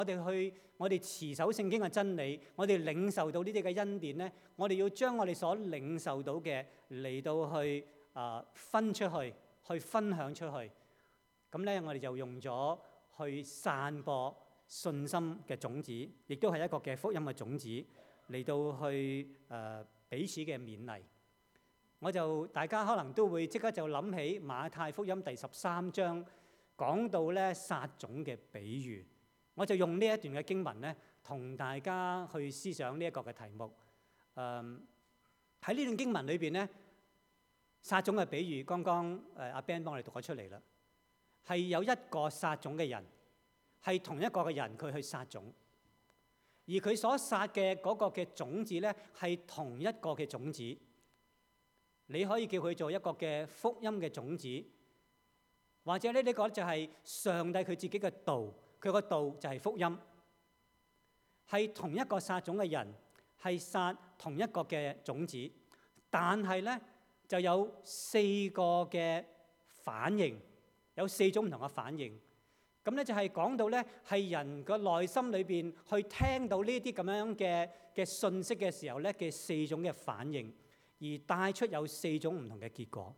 我哋持守聖經嘅真理，我哋領受到呢啲嘅恩典咧，我哋要將我哋所領受到嘅嚟到去分出去，去分享出去。咁咧，我哋就用咗去散播信心嘅種子，亦都係一個嘅福音嘅種子嚟到去彼此嘅勉勵。大家可能都會即刻就諗起馬太福音第13章講到咧撒種嘅比喻。我就用呢一段嘅經文咧，同大家去思想呢一個嘅題目。喺呢段經文裏邊咧，撒種嘅比喻，剛剛阿 Ben 幫我哋讀咗出嚟啦，係有一個撒種嘅人，係同一個嘅人佢去撒種，而佢所撒嘅嗰個嘅種子咧，係同一個嘅種子。你可以叫佢做一個嘅福音嘅種子，或者呢個就係上帝佢自己嘅道。佢個道就係福音，係同一個撒種嘅人，係撒同一個嘅種子，但係咧就有4個嘅反應，有4種唔同嘅反應。咁咧就係講到咧係人個內心裏邊去聽到呢啲咁樣嘅信息嘅時候咧嘅4種嘅反應，而帶出有4種唔同嘅結果。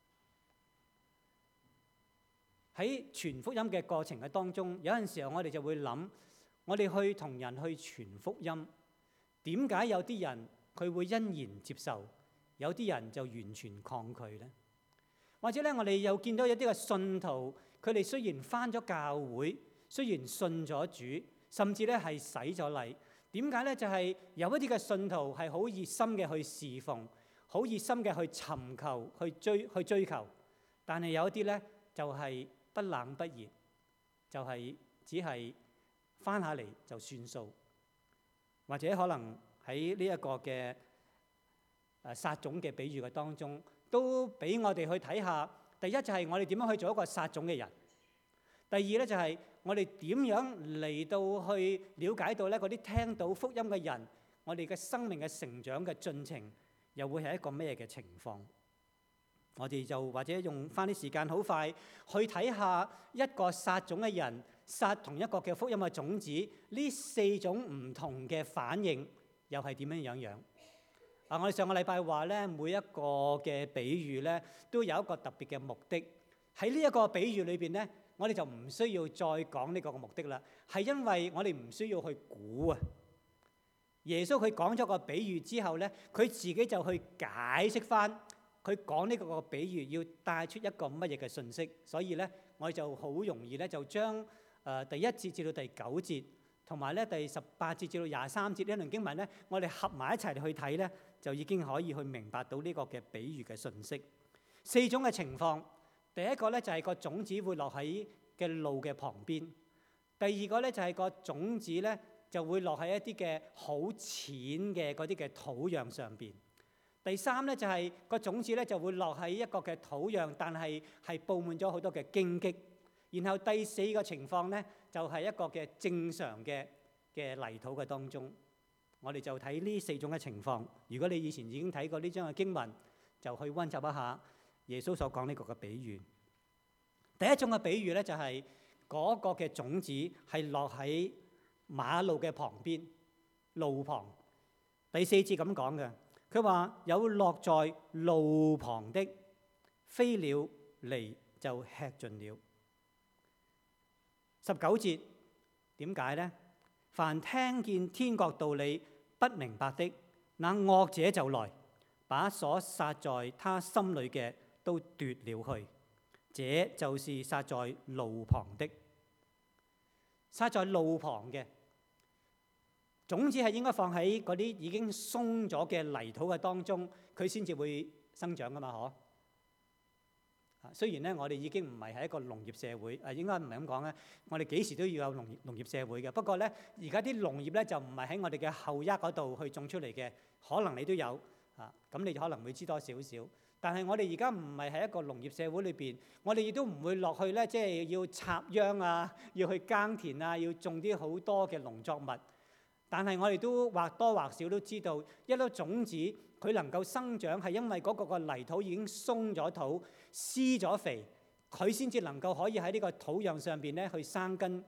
喺傳福音嘅過程嘅當中，有陣時候我哋就會諗，我哋去同人去傳福音，點解有啲人佢會欣然接受，有啲人就完全抗拒呢？或者咧，我哋又見到一啲嘅信徒，佢哋雖然返咗教會，雖然信咗主，甚至咧係洗咗禮，點解咧？就係有一啲嘅信徒係好熱心嘅去侍奉，好熱心嘅去尋求、去追求，但係有一啲咧就係不冷不熱，就係只係翻下嚟就算數，或者可能喺呢一個嘅撒種嘅比喻嘅當中，都俾我哋去睇下。第一就係我哋點樣去做一個撒種嘅人；第二咧就係我哋點樣嚟到去了解到咧嗰啲聽到福音嘅人，我哋嘅生命嘅成長嘅進程又會係一個咩嘅情況？我哋就或者用翻啲時間好快去睇下一個撒種嘅人撒同一個嘅福音嘅種子，呢4種唔同嘅反應又係點樣？我哋上個禮拜話咧，每一個嘅比喻咧都有一個特別嘅目的。喺呢一個比喻裏邊咧，我哋就唔需要再講呢個嘅目的啦，係因為我哋唔需要去估啊。耶穌佢講咗個比喻之後咧，佢自己就去解釋翻。佢講呢個比喻要帶出一個乜嘢嘅信息，所以咧我哋就好容易咧就將第1節至到第9節，同埋咧第18節至到23節呢一段經文咧，我哋合埋一齊去睇咧，就已經可以去明白到呢個嘅比喻嘅信息。4種嘅情況，第一個咧就係個種子會落喺嘅路嘅旁邊；第二個咧就係個種子咧就會落喺一啲嘅好淺嘅嗰啲嘅土壤上邊。第3咧就係個種子咧就會落喺一個嘅土壤，但係佈滿咗好多嘅荊棘。然後第4個情況咧就係一個嘅正常嘅泥土嘅當中。我哋就睇呢4種嘅情況。如果你以前已經睇過呢章嘅經文，就去溫習一下耶穌所講呢個嘅比喻。第一種嘅比喻咧就係嗰個嘅種子係落喺馬路嘅旁邊，路旁。第4節咁講嘅。佢話有落在路旁的，飛鳥嚟就吃盡了。19節點解呢？凡聽見天國道理不明白的，那惡者就來，把所撒在他心裏嘅都奪了去。這就是撒在路旁的。撒在路旁嘅種子係應該放喺嗰啲已經鬆咗嘅泥土嘅當中，佢先至會生長噶嘛，嗬？雖然咧，我哋已經唔係一個農業社會，應該唔係咁講咧。我哋幾時都要有農業社會嘅。不過咧，而家啲農業咧就唔係喺我哋嘅後丫嗰度去種出嚟嘅，可能你都有咁你就可能會知多少少。但係我哋而家唔係喺一個農業社會裏邊，我哋亦都唔會落去咧，即係要插秧啊，要去耕田啊，要種啲好多嘅農作物。但係我哋都或多或少都知道，一粒種子佢能夠生長係因為嗰個泥土已經鬆咗土、施咗肥，佢先至能夠可以喺呢個土壤上邊咧去生根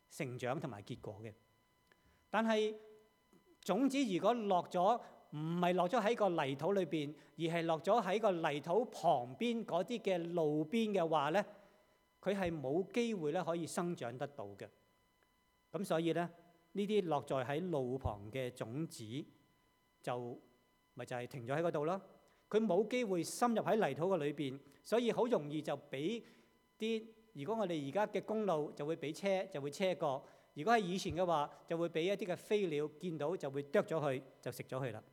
成長同埋結果嘅。但係種子如果落咗，唔係落咗喺個泥土裏邊，而係落咗喺個泥土旁邊嗰啲嘅路邊嘅話咧，佢係冇機會咧可以生長得到嘅。咁所以咧，呢啲落在喺路旁嘅種子就係停咗喺嗰度咯。佢冇機會深入喺泥土嘅裏邊，所以好容易就俾啲，如果我哋而家嘅公路就會俾車就會車過。如果係以前嘅話，就會俾一啲嘅飛鳥見到就會啄咗佢，就食咗佢啦。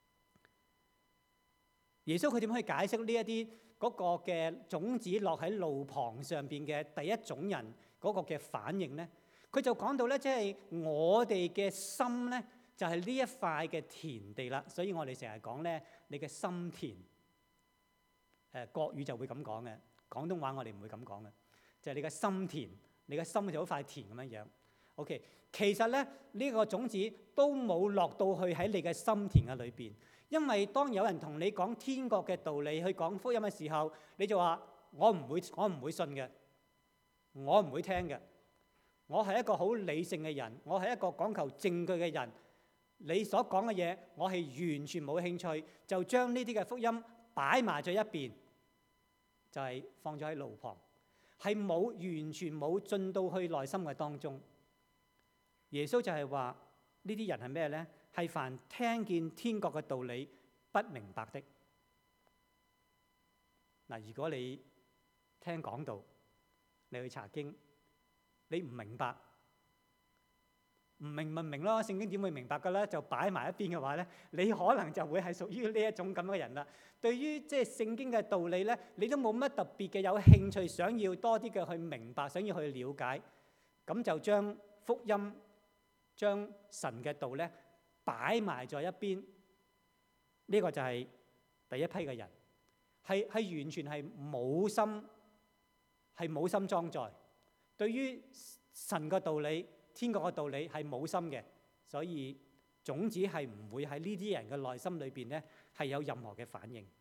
耶穌佢點去解釋呢一啲嗰個嘅種子落喺路旁上邊嘅第一種人嗰個嘅反應咧？佢就講到咧，即係我哋嘅心咧，就係呢一塊嘅田地啦。所以我哋成日講咧，你嘅心田。國語就會咁講嘅，廣東話我哋唔會咁講嘅，就係你嘅心田，你嘅心就好塊田咁樣樣。OK， 其實咧呢個種子都冇落到去喺你嘅心田嘅裏邊，因為當有人同你講天國嘅道理，去講福音嘅時候，你就話我唔會信嘅，我唔會聽嘅。我係一個好理性嘅人，我係一個講求證據嘅人。你所講嘅嘢，我係完全冇興趣，就將呢啲嘅福音擺埋咗一邊，就係放咗喺路旁，係完全冇進到去內心嘅當中。耶穌就係話呢啲人係咩呢？係凡聽見天國嘅道理不明白的。嗱，如果你聽講道，你去查經，你唔明白，唔明咪唔明咯。聖經點會明白㗎咧？就擺埋一邊嘅話咧，你可能就會係屬於呢一種咁嘅人啦。對於即係聖經嘅道理咧，你都冇乜特別嘅有興趣，想要多啲嘅去明白，想要去了解，咁就將福音、將神嘅道咧擺埋在一邊。呢個就係第一批嘅人，係完全係冇心裝載。對於神嘅道理、天國嘅道理係冇心嘅，所以種子係唔會喺呢啲人嘅內心裏邊咧係有任何嘅反應。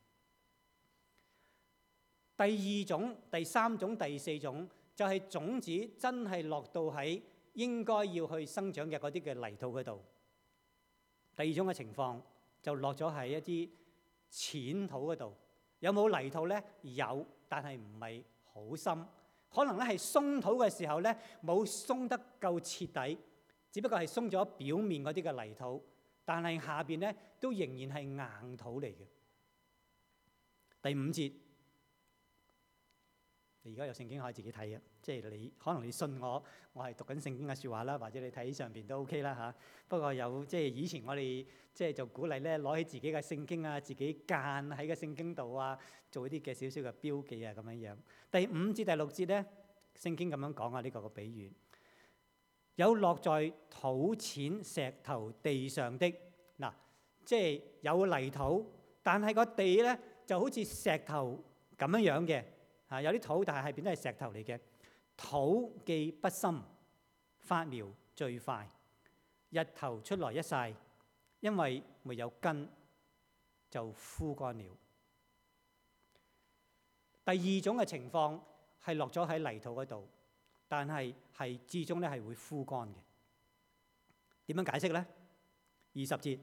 第二種、第三種、第四種就係種子真係落到喺應該要去生長嘅嗰啲嘅泥土嗰度。第二種嘅情況就落咗喺一啲淺土嗰度。有冇泥土咧？有，但係唔係好深。可能咧係鬆土嘅時候咧，冇鬆得夠徹底，只不過係鬆咗表面嗰啲嘅泥土，但係下邊咧都仍然係硬土嚟嘅。第五節，你而家有聖經可以自己睇嘅，即係你可能你信我係讀緊聖經嘅説話啦，或者你睇上邊都 OK 啦嚇。不過有即係以前我哋即係就鼓勵咧攞起自己嘅聖經啊，自己間喺個聖經度啊，做一啲嘅少少嘅標記啊咁樣樣。第五至第六節咧，聖經咁樣講啊，呢個個比喻有落在土淺石頭地上的嗱，即係有泥土，但係個地咧就好似石頭咁樣樣嘅。有啲土，但係變咗係石頭嚟嘅。土既不深，發苗最快，日頭出來一曬，因為沒有根，就枯乾了。第二種嘅情況係落咗喺泥土嗰度，但係至終咧係會枯乾嘅。點樣解釋呢？20節，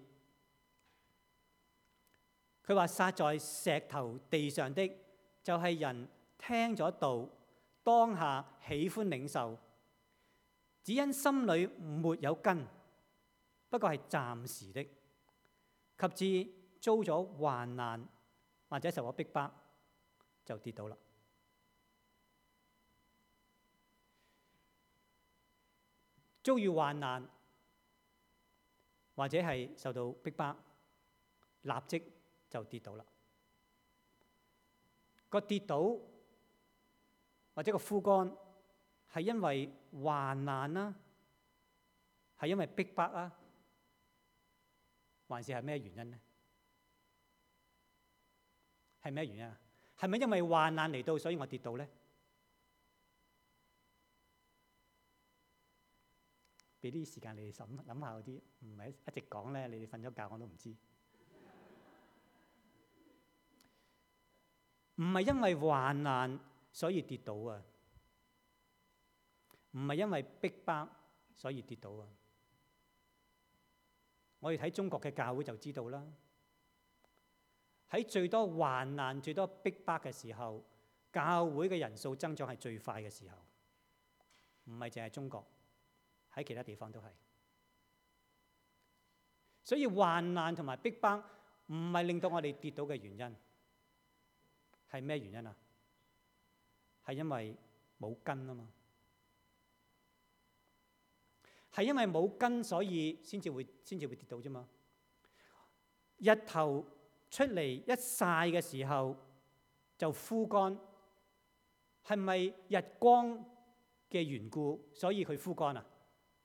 佢話撒在石頭地上的，就係人聽咗道，當下喜歡領受，只因心裏沒有根，不過係暫時的，及至遭咗患難或者受咗逼迫，就跌倒啦。遭遇患難或者係受到逼迫，立即就跌倒啦。個跌倒或者個枯乾係因為患難啦，係因為逼迫啊，還是係咩原因呢？係咩原因啊？係咪因為患難嚟到，所以我跌倒呢？俾啲時間你哋諗下嗰啲，唔係一直講咧，你哋瞓咗覺我都唔知。唔係因為患難所以跌倒啊，唔係因為逼迫所以跌倒啊！我哋睇中國嘅教會就知道啦，喺最多患難、最多逼迫嘅時候，教會嘅人數增長係最快嘅時候，唔係淨係中國，喺其他地方都係。所以患難同埋逼迫唔係令到我哋跌倒嘅原因，係咩原因啊？係因為冇根啊嘛，係因為冇根，所以先至會跌倒啫嘛。日頭出嚟一曬嘅時候就枯乾，係咪日光嘅緣故，所以佢枯乾啊？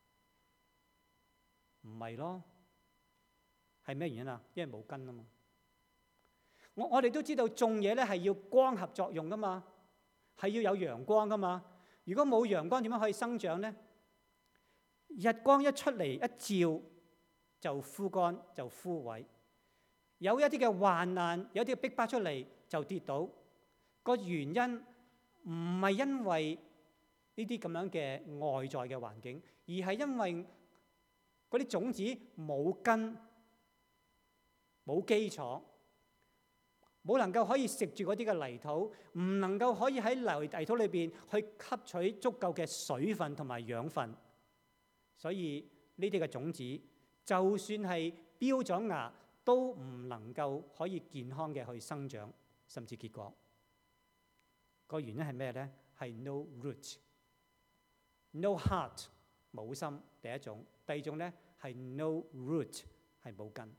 唔係咯，係咩原因啊？因為冇根啊嘛。我哋都知道種嘢咧係要光合作用噶嘛，係要有陽光噶嘛。如果冇陽光，點樣可以生長咧？日光一出嚟一照就枯乾就枯萎。有一啲嘅患難，有一啲嘅逼迫出嚟就跌倒。個原因唔係因為呢啲咁樣嘅外在嘅環境，而係因為嗰啲種子冇根、冇基礎，冇能夠可以食住嗰啲嘅泥土，唔能夠可以喺泥土裏邊去吸取足夠嘅水分同埋養分，所以呢啲嘅種子就算係標咗芽，都唔能夠可以健康嘅去生長，甚至結果。個原因係咩咧？係 no root、no heart， 冇心，第一種。第二種咧係 no root， 係冇根。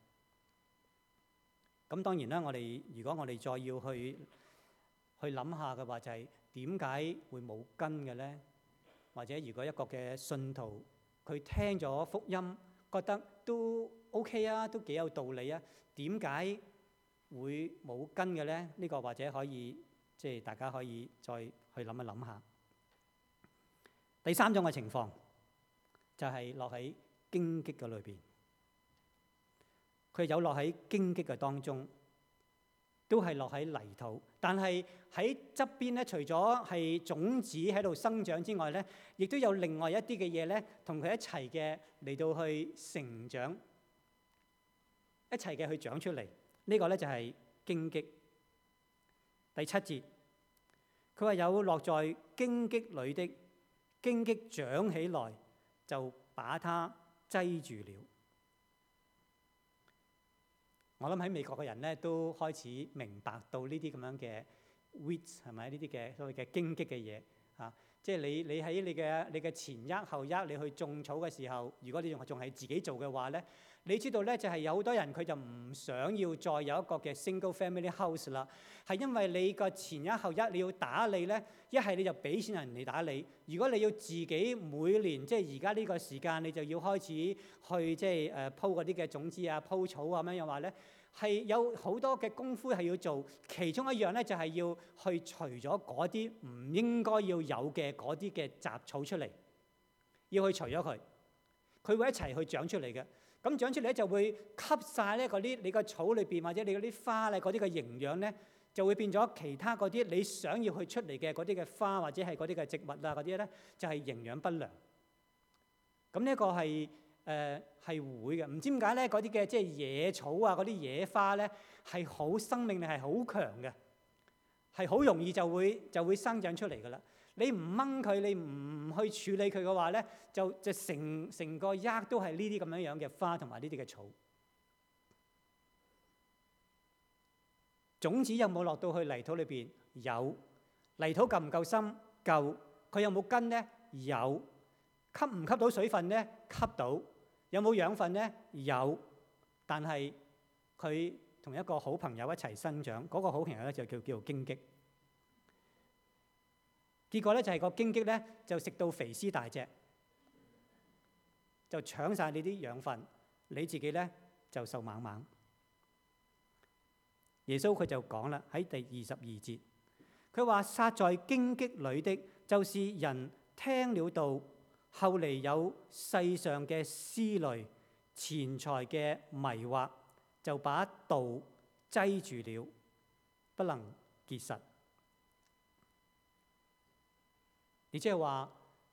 咁當然啦，如果我哋再要去諗下嘅話，就係點解會冇根嘅咧？或者如果一個嘅信徒佢聽咗福音，覺得都 OK 啊，都幾有道理啊，點解會冇根嘅咧？呢個或者可以即係大家可以再去諗一諗下。第三種嘅情況就係落喺荊棘嘅裏邊。佢有落喺荊棘嘅當中，都係落喺泥土，但係喺側邊咧，除咗係種子喺度生長之外咧，亦都有另外一啲嘅嘢咧，同佢一齊嘅嚟到去成長，一齊嘅去長出嚟。呢個咧就係荊棘。第7節，佢話有落在荊棘裏的，荊棘長起來就把它擠住了。我諗喺美國嘅人咧都開始明白到呢啲咁樣嘅 weeds 係咪？呢啲嘅所謂嘅荊棘嘅嘢嚇，即係你喺你嘅前一後一你去種草嘅時候，如果你仲係自己做嘅話咧，你知道咧就係有好多人佢就唔想要再有一個嘅 single family house 啦，係因為你個前一後一你要打理咧，一係你就俾錢人哋打理。如果你要自己每年即係而家呢個時間，你就要開始去即係鋪嗰啲嘅種子啊、鋪草啊咁樣嘅話咧，係有好多嘅功夫係要做。其中一樣咧就係要去除咗嗰啲唔應該要有嘅嗰啲嘅雜草出嚟，要去除咗佢，佢會一齊去長出嚟嘅。咁長出嚟咧就會吸晒咧嗰啲你個草裏邊或者你嗰啲花咧嗰啲嘅營養咧，就會變咗其他嗰啲你想要去出嚟嘅嗰啲嘅花或者係嗰啲嘅植物啊嗰啲咧，就係營養不良。咁呢一個係會嘅，唔知點解咧嗰啲嘅即係野草啊嗰啲野花咧係好生命力係好強嘅，係好容易就會生長出嚟㗎啦。你唔掹佢，你唔去處理佢嘅話咧，就成個丫都係呢啲咁樣樣嘅花同埋呢啲嘅草。種子有冇落到去泥土裏邊？有。泥土夠唔夠深？夠。佢有冇根咧？有。吸唔吸到水分咧？吸到。有冇養分咧？有。但係佢同一個好朋友一齊生長，嗰個好朋友咧就叫做荊棘。結果咧就係個荊棘咧就食到肥屍大隻，就搶晒你啲養分，你自己咧就瘦猛猛。耶穌佢就講啦，喺第22節，佢話撒在荊棘裏的，就是人聽了道，後嚟有世上嘅思慮、錢財嘅迷惑，就把道擠住了，不能結實。亦即係話，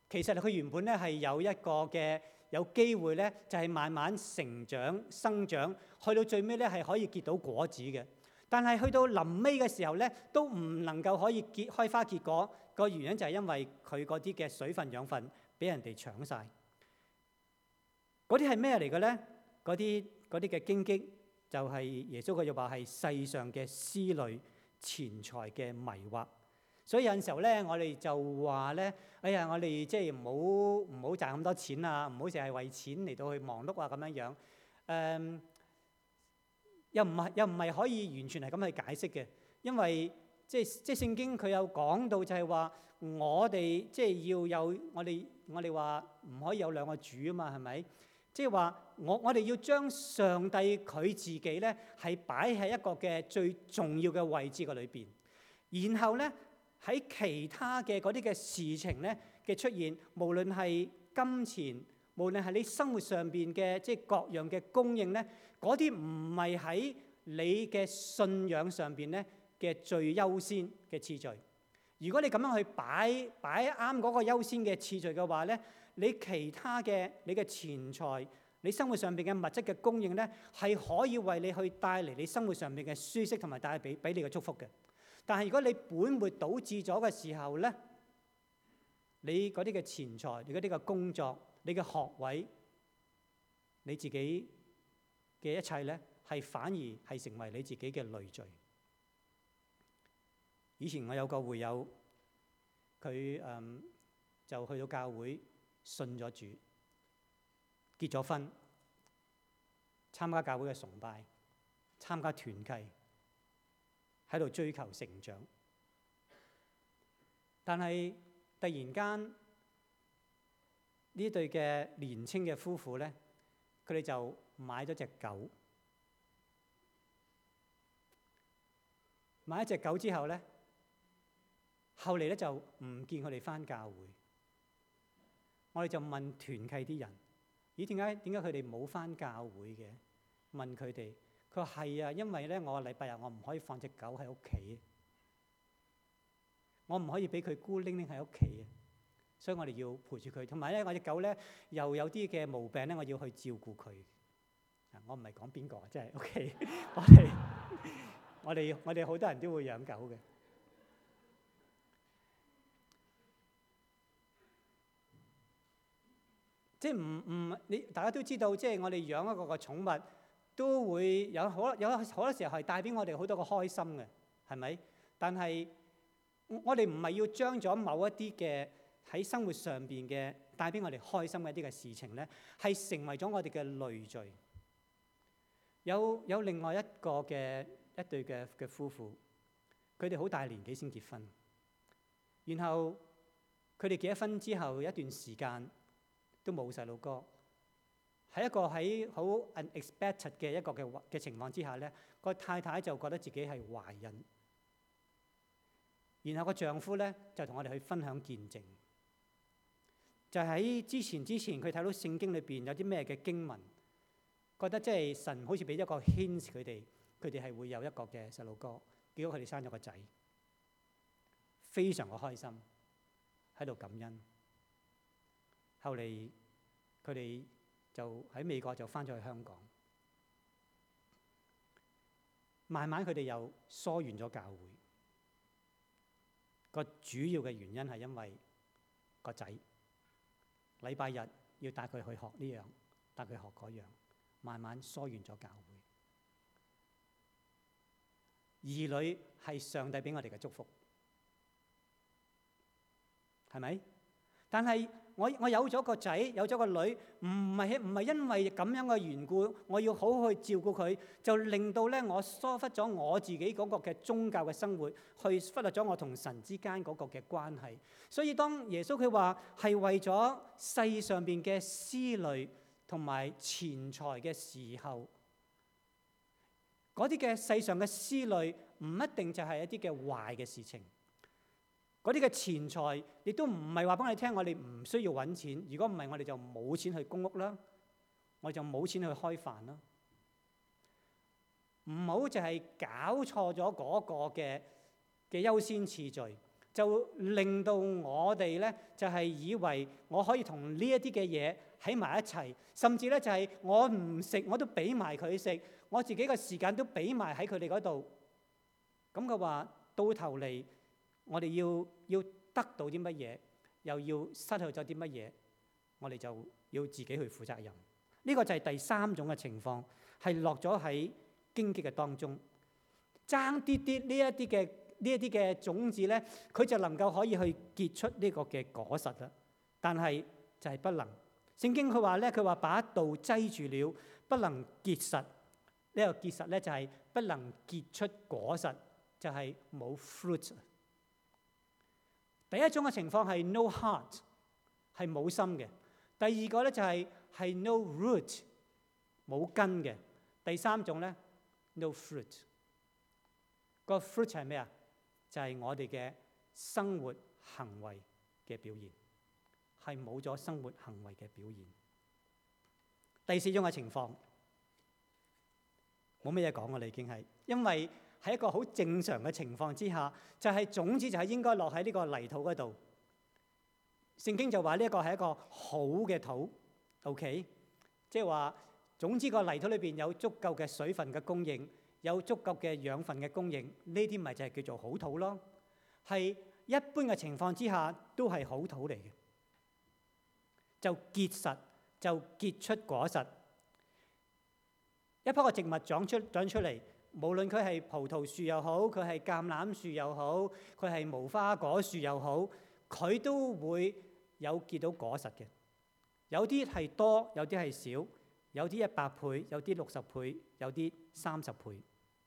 其實佢原本咧係有一個嘅有機會咧，就係慢慢成長生長，去到最尾咧係可以結到果子嘅。但係去到臨尾嘅時候咧，都唔能夠可以開花結果。個原因就係因為佢嗰啲嘅水分養分俾人哋搶晒。嗰啲係咩嚟嘅咧？嗰啲嘅荊棘就係耶穌佢就話係世上嘅思慮、錢財嘅迷惑。所以有陣時候咧，我哋就話咧，哎呀，我哋即係唔好賺咁多錢啊，唔好淨係為錢嚟到去忙碌啊咁樣樣。又唔係可以完全係咁去解釋嘅，因為即係聖經佢有講到就係話，我哋即係要有我哋話唔可以有兩個主啊嘛，係咪？即係話我哋要將上帝佢自己咧係擺喺一個嘅最重要嘅位置嘅裏邊，然後咧喺其他嘅嗰啲嘅事情咧嘅出現，無論係金錢，無論係你生活上邊嘅即係各樣嘅供應咧，嗰啲唔係喺你嘅信仰上邊咧嘅最優先嘅次序。如果你咁樣去擺啱嗰個優先嘅次序嘅話咧，你其他嘅你嘅錢財，你生活上邊嘅物質嘅供應咧，係可以為你去帶嚟你生活上邊嘅舒適同埋帶俾你嘅祝福嘅。但係如果你本末倒置咗嘅時候咧，你嗰啲嘅錢財，你嗰啲嘅工作，你嘅學位，你自己嘅一切咧，係反而係成為你自己嘅累贅。以前我有個會友，佢就去到教會信咗主，結咗婚，參加教會嘅崇拜，參加團契，喺度追求成長。但係突然間呢對嘅年青嘅夫婦咧，佢哋就買咗隻狗。買一隻狗之後咧，後嚟咧就唔見佢哋返教會。我哋就問團契啲人：咦，點解佢哋冇返教會嘅？問佢哋，佢話係啊，因為咧我禮拜日我唔可以放隻狗喺屋企，我唔可以俾佢孤零零喺屋企啊，所以我哋要陪住佢。同埋咧，我隻狗咧又有啲嘅毛病咧，我要去照顧佢。我唔係講邊個，即係 OK。我哋好多人都會養狗嘅。即係你大家都知道，即係我哋養一個寵物都會有好多時候係帶俾我哋好多個開心嘅，係咪？但係我哋唔係要將咗某一啲嘅喺生活上邊嘅帶俾我哋開心嘅一啲嘅事情咧，係成為咗我哋嘅累贅。有另外一個嘅一對嘅夫婦，佢哋好大年紀先結婚，然後佢哋結咗婚之後有一段時間都冇細路哥，喺好 unexpected 嘅一個嘅情況之下咧，個太太就覺得自己係懷孕，然後個丈夫咧就同我哋去分享見證，就喺之前佢睇到聖經裏邊有啲咩嘅經文，覺得即係神好似俾一個 hint 佢哋係會有一個嘅細路哥，結果佢哋生咗個仔，非常嘅開心，喺度感恩。後嚟佢哋就喺美國就翻咗去香港，慢慢佢哋又疏遠咗教會。個主要嘅原因係因為個仔禮拜日要帶佢去學呢樣，帶佢學嗰樣，慢慢疏遠咗教會。兒女係上帝俾我哋嘅祝福，係咪？但係我有咗個仔，有咗個女，唔係因為咁樣嘅緣故，我要好好去照顧佢，就令到咧我疏忽咗我自己嗰個嘅宗教嘅生活，去忽略咗我同神之間嗰個嘅關係。所以當耶穌佢話係為咗世上邊嘅思慮同埋錢財嘅時候，嗰啲嘅世上嘅思慮唔一定就係一啲嘅壞嘅事情。嗰啲嘅錢財亦都唔係話俾你聽，我哋唔需要揾錢。如果唔係，我哋就冇錢去供屋啦，我哋就冇錢去開飯啦。唔好就係搞錯咗嗰個嘅優先次序， 就令到我哋咧就係以為我可以同呢一啲嘅嘢喺埋一齊，甚至咧就係我唔食我都俾埋佢食，我自己嘅時間都俾埋喺佢哋嗰度。咁嘅話，到頭嚟我哋要得到啲乜嘢，又要失去咗啲乜嘢，我哋就要自己去負責任。呢個就係第三種嘅情況，係落咗喺荊棘嘅當中，爭啲啲呢一啲嘅種子咧，佢就能夠可以去結出呢個嘅果實啦。但係就係不能。聖經佢話咧，佢話把道擠住了，不能結實。呢個結實咧就係不能結出果實，就係冇 fruit。第一種嘅情況係 no heart， 係冇心嘅。第二個咧就係 no root， 冇根嘅。第三種咧 no fruit。個 fruit 係咩啊？就係我哋嘅生活行為嘅表現，係冇咗生活行為嘅表現。第四種嘅情況冇乜嘢講㗎啦，已經係因為喺一個好正常嘅情況之下，就係種子就係應該落喺呢個泥土嗰度。聖經就話呢一個係一個好嘅土 ，OK， 即係話種子個泥土裏邊有足夠嘅水分嘅供應，有足夠嘅養分嘅供應，呢啲咪就係叫做好土咯。係一般嘅情況之下都係好土嚟嘅，就結實，就結出果實。一棵個植物長出嚟，無論佢係葡萄樹又好，佢係橄欖樹又好，佢係無花果樹又好，佢都會有結到果實嘅。有啲係多，有啲係少，有啲100倍，有啲60倍，有啲30倍。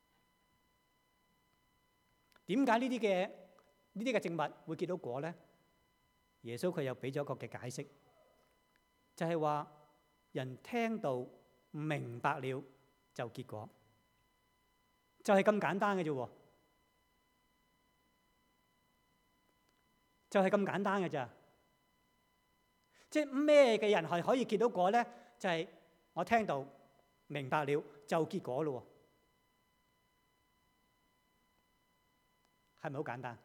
點解呢啲嘅植物會結到果咧？耶穌佢又俾咗一個嘅解釋，就係話人聽到明白了就結果，就係咁簡單嘅啫喎，就係咁簡單嘅咋。即係咩嘅人係可以結到果咧？就係我聽到明白了就結果咯喎，係咪好簡單？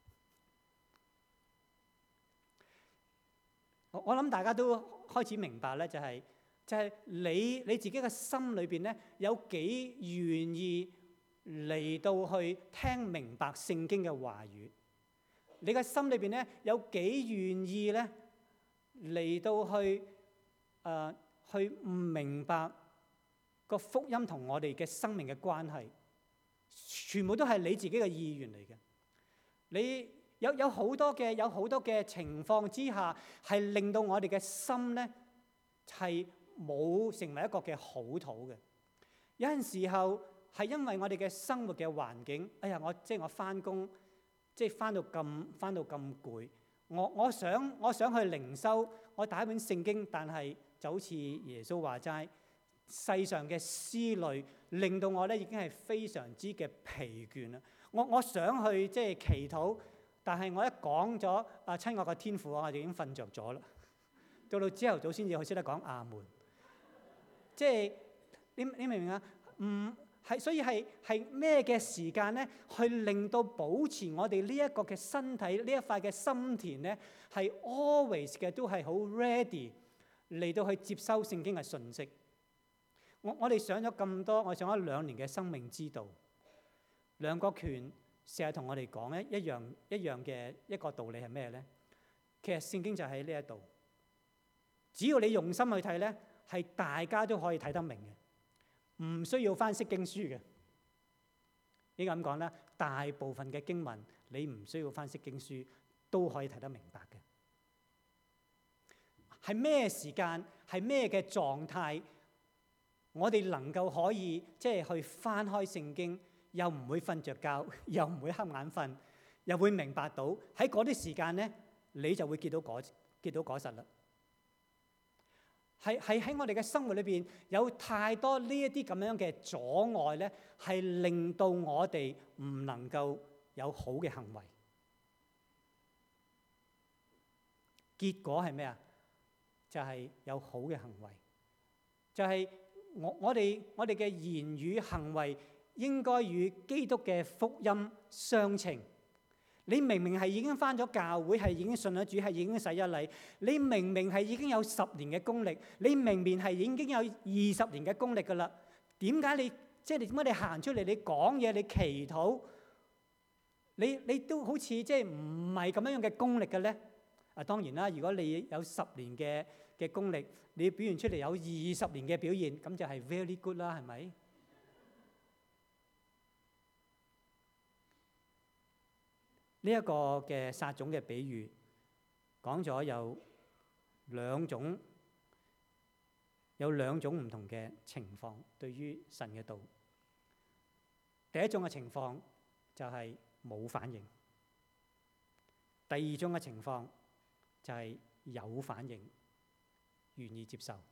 我諗大家都開始明白咧，就係你自己嘅心裏邊咧，有幾願意嚟到去聽明白聖經嘅話語？你嘅心裏邊咧，有幾願意咧嚟到去唔明白個福音同我哋嘅生命嘅關係？全部都係你自己嘅意願嚟嘅。你有好多嘅情況之下，係令到我哋嘅心咧係冇成為一個嘅好土嘅。有陣時候係因為我哋嘅生活嘅環境，哎呀，我翻工，即係翻到咁攰，我想去靈修，我打一本聖經，但係就好似耶穌話齋，世上嘅思慮令到我咧已經係非常之嘅疲倦啦。我想去即係祈禱，但係我一講咗親愛嘅天父，我就已經瞓着咗啦。到朝頭早先至去識得講阿門。即係你明唔明啊？所以係咩嘅時間咧，去令到保持我哋呢一個嘅身體，呢一塊嘅心田咧，係 always 嘅都係好 ready 嚟到去接收聖經嘅訊息。我哋上咗咁多，我上咗2年嘅生命之道。梁國權成日同我哋講咧一樣嘅一個道理係咩咧？其實聖經就喺呢一度，只要你用心去睇咧，係大家都可以睇得明嘅，唔需要翻釋經書嘅。應該咁講啦，大部分嘅經文你唔需要翻釋經書都可以睇得明白嘅。係咩時間？係咩嘅狀態？我哋能夠可以即係去翻開聖經，又唔會瞓着覺，又唔會瞌眼瞓，又會明白到喺嗰啲時間咧，你就會結到果實啦。係喺我哋嘅生活裏邊有太多呢一啲咁樣嘅阻礙咧，係令到我哋唔能夠有好嘅行為。結果係咩啊？就係有好嘅行為，就係我哋嘅言語行為應該與基督嘅福音相稱。 你明明係已經返咗教會，係已經信咗主，係已經洗咗禮，你明明係已經有10年嘅功力，你明明係已經有20年嘅功力㗎啦。點解你點解你行出嚟，你講嘢，你祈禱，你都好似唔係咁樣嘅功力嘅咧？當然啦，如果你有10年嘅功力，你表現出嚟有20年嘅表現，咁就係 very good 啦，係咪？呢一個嘅撒種嘅比喻講咗有兩種唔同嘅情況，對於神嘅道。第一種嘅情況就係冇反應，第二種嘅情況就係有反應，願意接受。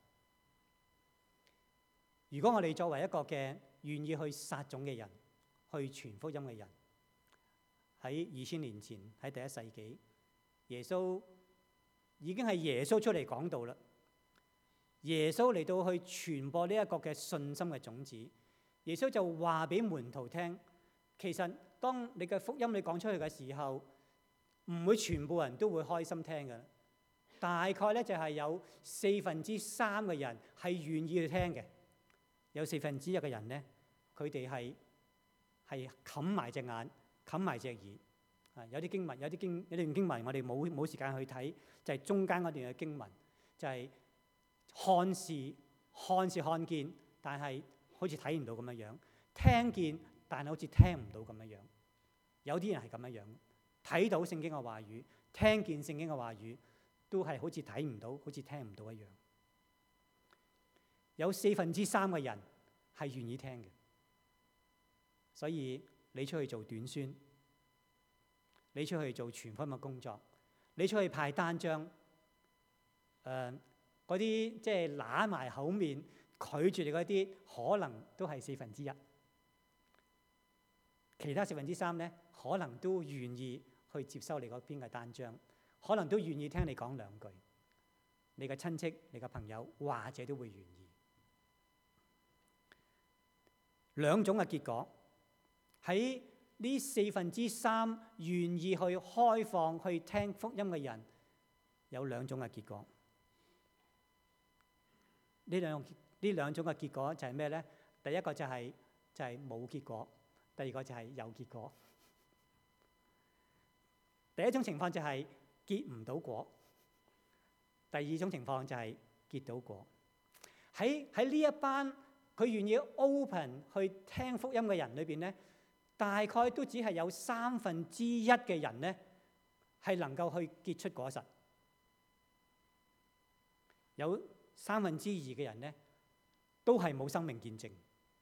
如果我哋作為一個嘅願意去撒種嘅人，去傳福音嘅人，喺2000年前，喺第一世紀，耶穌已經係耶穌出嚟講道啦。耶穌嚟到去傳播呢一個嘅信心嘅種子。耶穌就話俾門徒聽，其實當你嘅福音你講出去嘅時候，唔會全部人都會開心聽嘅。大概咧就係有3/4嘅人係願意去聽嘅，有1/4嘅人咧，佢哋係冚埋隻眼，冚埋隻耳。有啲經文，有段經文我哋冇時間去睇，就係中間嗰段嘅經文，就係看是看見，但係好似睇唔到咁樣樣；聽見，但係好似聽唔到咁樣樣。有啲人係咁樣樣，睇到聖經嘅話語，聽見聖經嘅話語，都係好似睇唔到，好似聽唔到一樣。有3/4嘅人係願意聽嘅，所以你出去做短宣，你出去做傳福音嘅工作，你出去派單張，嗰啲即係揦埋口面拒絕你嗰啲，可能都係1/4。其他3/4咧，可能都願意去接收你嗰邊嘅單張，可能都願意聽你講2句。你嘅親戚、你嘅朋友，或者都會願意。兩種嘅結果喺呢3/4願意去開放去聽福音嘅人，有2種嘅結果。呢兩種嘅結果就係咩咧？第一個就係冇結果，第二個就係有結果。第一種情況就係結唔到果，第二種情況就係結到果。喺呢一班佢願意 open 去聽福音嘅人裏邊咧，大概都只係有1/3嘅人咧係能夠去結出果實，有2/3嘅人咧都係冇生命見證，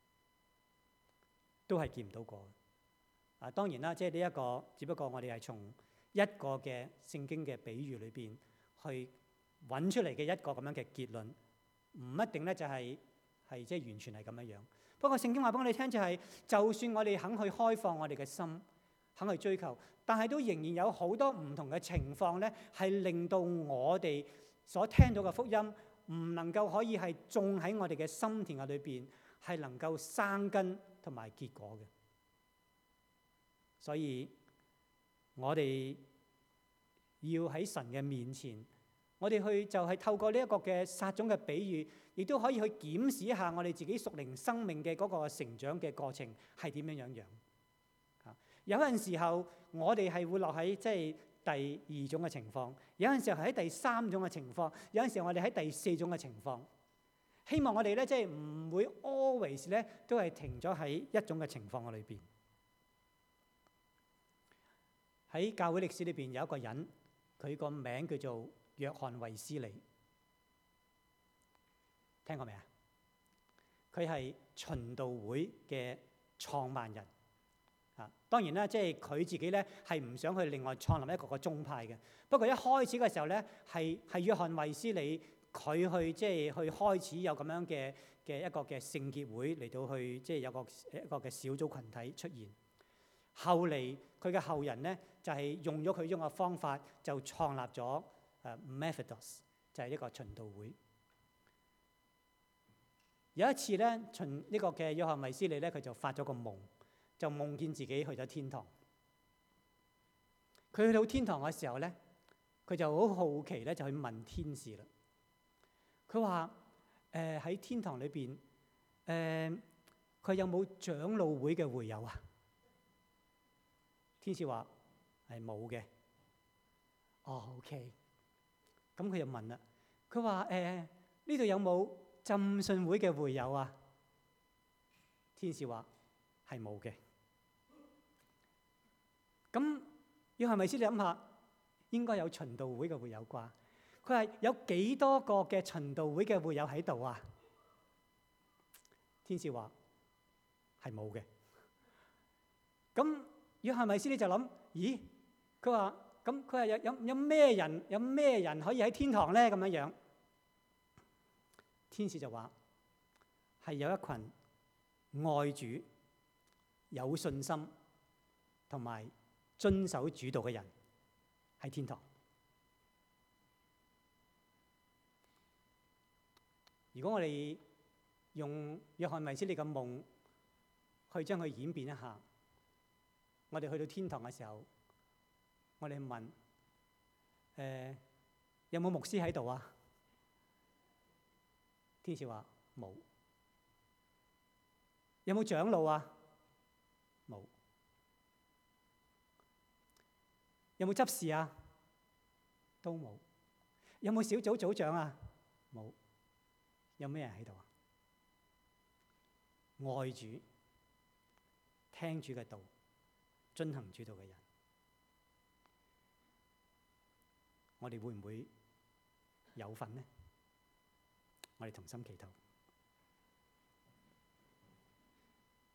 都係結唔到果。當然啦，即係呢一個只不過我哋係從一個嘅聖經嘅比喻裏邊去揾出嚟嘅一個咁樣嘅結論，唔一定咧就係即係完全係咁樣樣。不過聖經話俾我哋聽就係，就算我哋肯去開放我哋嘅心，肯去追求，但係都仍然有好多唔同嘅情況咧，係令到我哋所聽到嘅福音唔能夠可以係種喺我哋嘅心田嘅裏邊，係能夠生根同埋結果嘅。所以我哋要喺神嘅面前，我哋去就係透過呢一個嘅撒種嘅比喻，亦都可以去檢視一下我哋自己屬靈生命嘅嗰個成長嘅過程係點樣。有陣時候我哋係會落喺即係第2種嘅情況，有陣時候喺第3種嘅情況，有陣時候我哋喺第4種嘅情況。希望我哋咧即係唔會 always 咧都係停咗喺一種嘅情況嘅裏邊。喺教會歷史裏邊有一個人，佢個名叫做約翰衛斯理，聽過未啊？佢係循道會嘅創辦人。當然啦，即係佢自己咧係唔想去另外創立一個宗派嘅。不過一開始嘅時候咧，係約翰衛斯理佢去即係去開始有咁樣嘅一個嘅聖潔會嚟到去即係有一個嘅小組群體出現。後嚟佢嘅後人咧就係用咗佢呢種嘅方法，就創立咗Methodist，就係一個循道會。有一次咧，呢個嘅約翰衛斯理咧，佢就發咗個夢，就夢見自己去咗天堂。 佢去到天堂嘅時候咧，佢就好好奇咧，就去問天使啦。佢話：喺天堂裏邊，佢有冇長老會嘅會友啊？天使話係冇嘅。哦，OK。咁佢就問啦，佢話：呢度有冇浸信會嘅會友啊？天使話係冇嘅。咁約翰衛斯，你諗下，應該有循道會嘅會友啩？佢係有幾多個嘅循道會嘅會友喺度啊？天使話係冇嘅。咁約翰衛斯你就諗，咦？佢話咁，佢話有咩人可以喺天堂咧？咁樣樣，天使就話係有一群愛主、有信心同埋遵守主道嘅人喺天堂。如果我哋用約翰衛斯理嘅夢去將佢演變一下，我哋去到天堂嘅時候，我哋問：有冇牧師喺度啊？天使話冇。有冇長老啊？冇。有冇執事啊？都冇。有冇小組組長啊？冇。有咩人喺度啊？愛主、聽主嘅道、遵行主道嘅人，我哋會唔會有份呢？我哋同心祈禱。